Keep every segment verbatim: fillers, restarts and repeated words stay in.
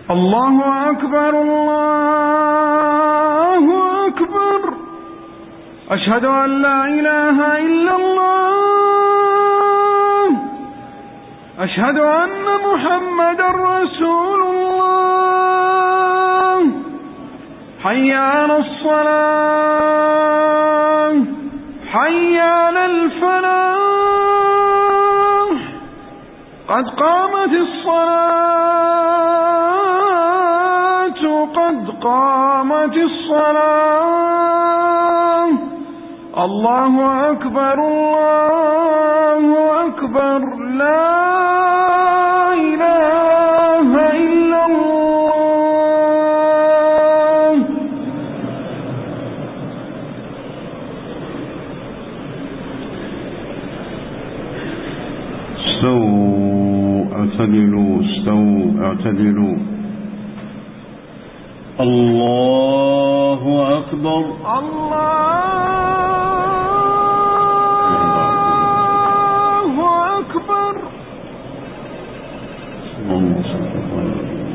الله أكبر الله أكبر. أشهد أن لا إله إلا الله. أشهد أن محمد رسول الله. حي على الصلاة حي على الفلاح. قد قامت الصلاة قد قامت الصلاة. الله أكبر الله أكبر. لا إله إلا الله. استووا اعتدلوا استووا اعتدلوا. الله أكبر الله أكبر. اللهم صل على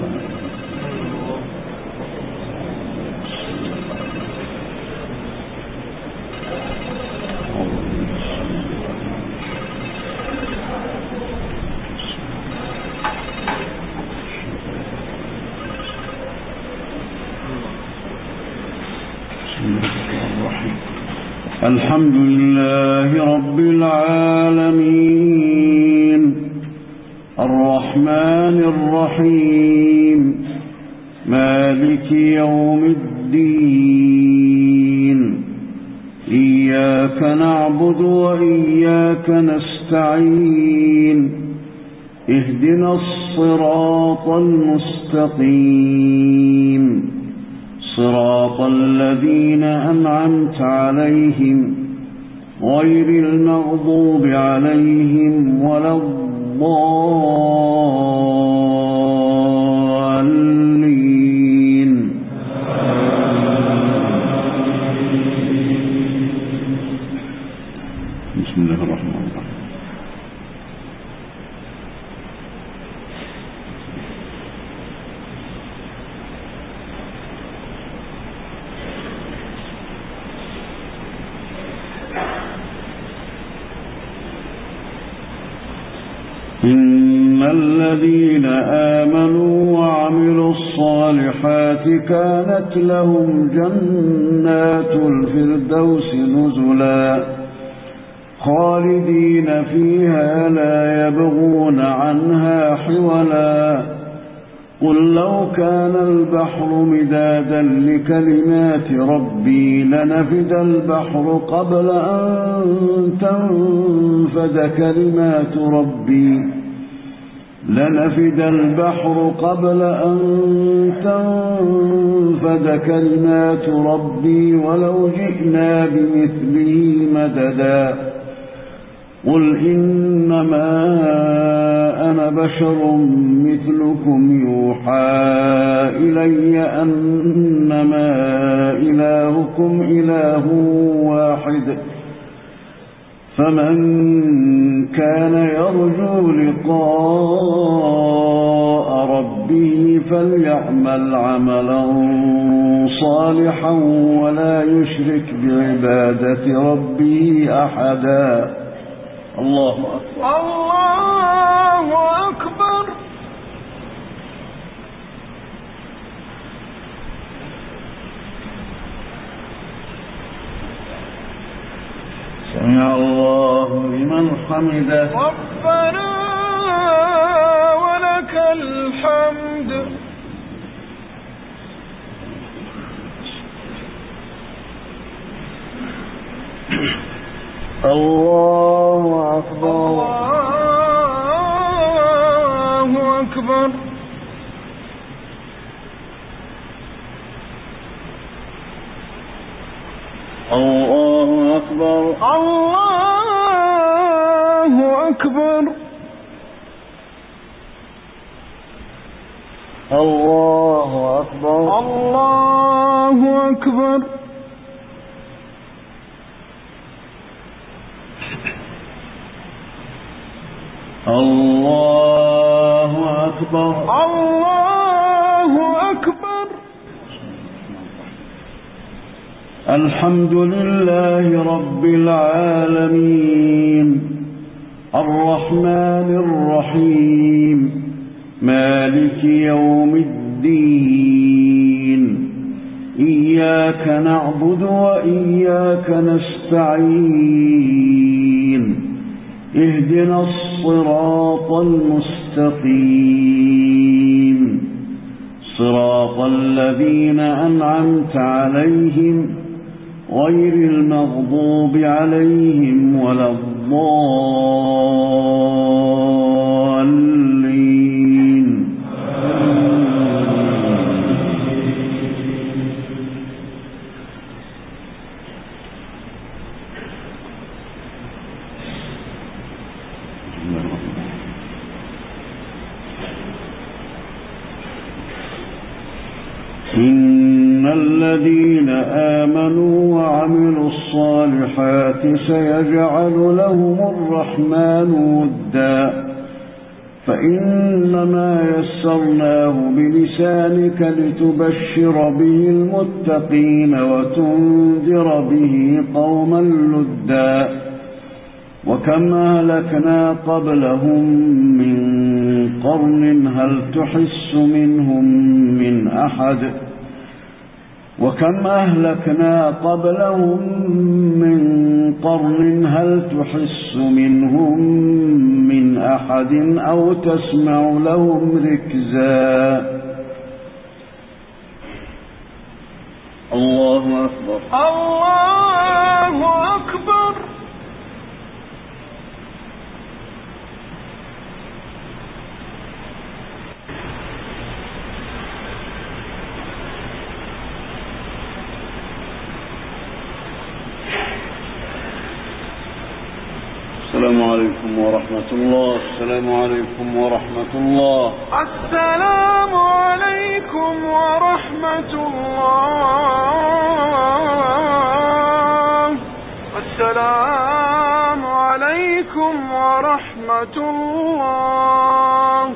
الحمد لله رب العالمين الرحمن الرحيم مالك يوم الدين. إياك نعبد وإياك نستعين. اهدنا الصراط المستقيم صراط الذين أنعمت عليهم غير المغضوب عليهم ولا الضالين. بسم الله الرحمن الرحيم. إن الذين آمنوا وعملوا الصالحات كانت لهم جنات الفردوس نزلا خالدين فيها لا يبغون عنها حولا. قل لو كان البحر مدادا لكلمات ربي لنفد البحر قبل أن تنفد كلمات ربي لنفد البحر قبل أن تنفد كلمات ربي ولو جئنا بمثله مددا. قل إنما أنا بشر مثلكم يوحى إلي أنما إلهكم إله واحد. فمن كان يرجو لقاء ربه فليعمل عملا صالحا ولا يشرك بعبادة ربه أحدا. الله أكبر الله أكبر. سمع الله لمن حمده. ربنا ولك الحمد. الله أكبر الله أكبر. الله أكبر الله أكبر. الله أكبر الله أكبر. الله أكبر الله الحمد لله رب العالمين الرحمن الرحيم مالك يوم الدين إياك نعبد وإياك نستعين اهدنا الصراط المستقيم صراط الذين أنعمت عليهم غير المغضوب عليهم ولا الضالين. إن الذين آمنوا وعملوا الصالحات سيجعل لهم الرحمن ودا فإنما يسرناه بلسانك لتبشر به المتقين وتنذر به قوما لدا وكم أهلكنا قبلهم من قرن هل تحس منهم من أحد وكم أهلكنا قبلهم من قرن هل تحس منهم من أحد أو تسمع لهم ركزا. الله أكبر. الله أكبر. السلام عليكم ورحمة الله. السلام عليكم ورحمة الله. السلام عليكم ورحمة الله. السلام عليكم ورحمة الله.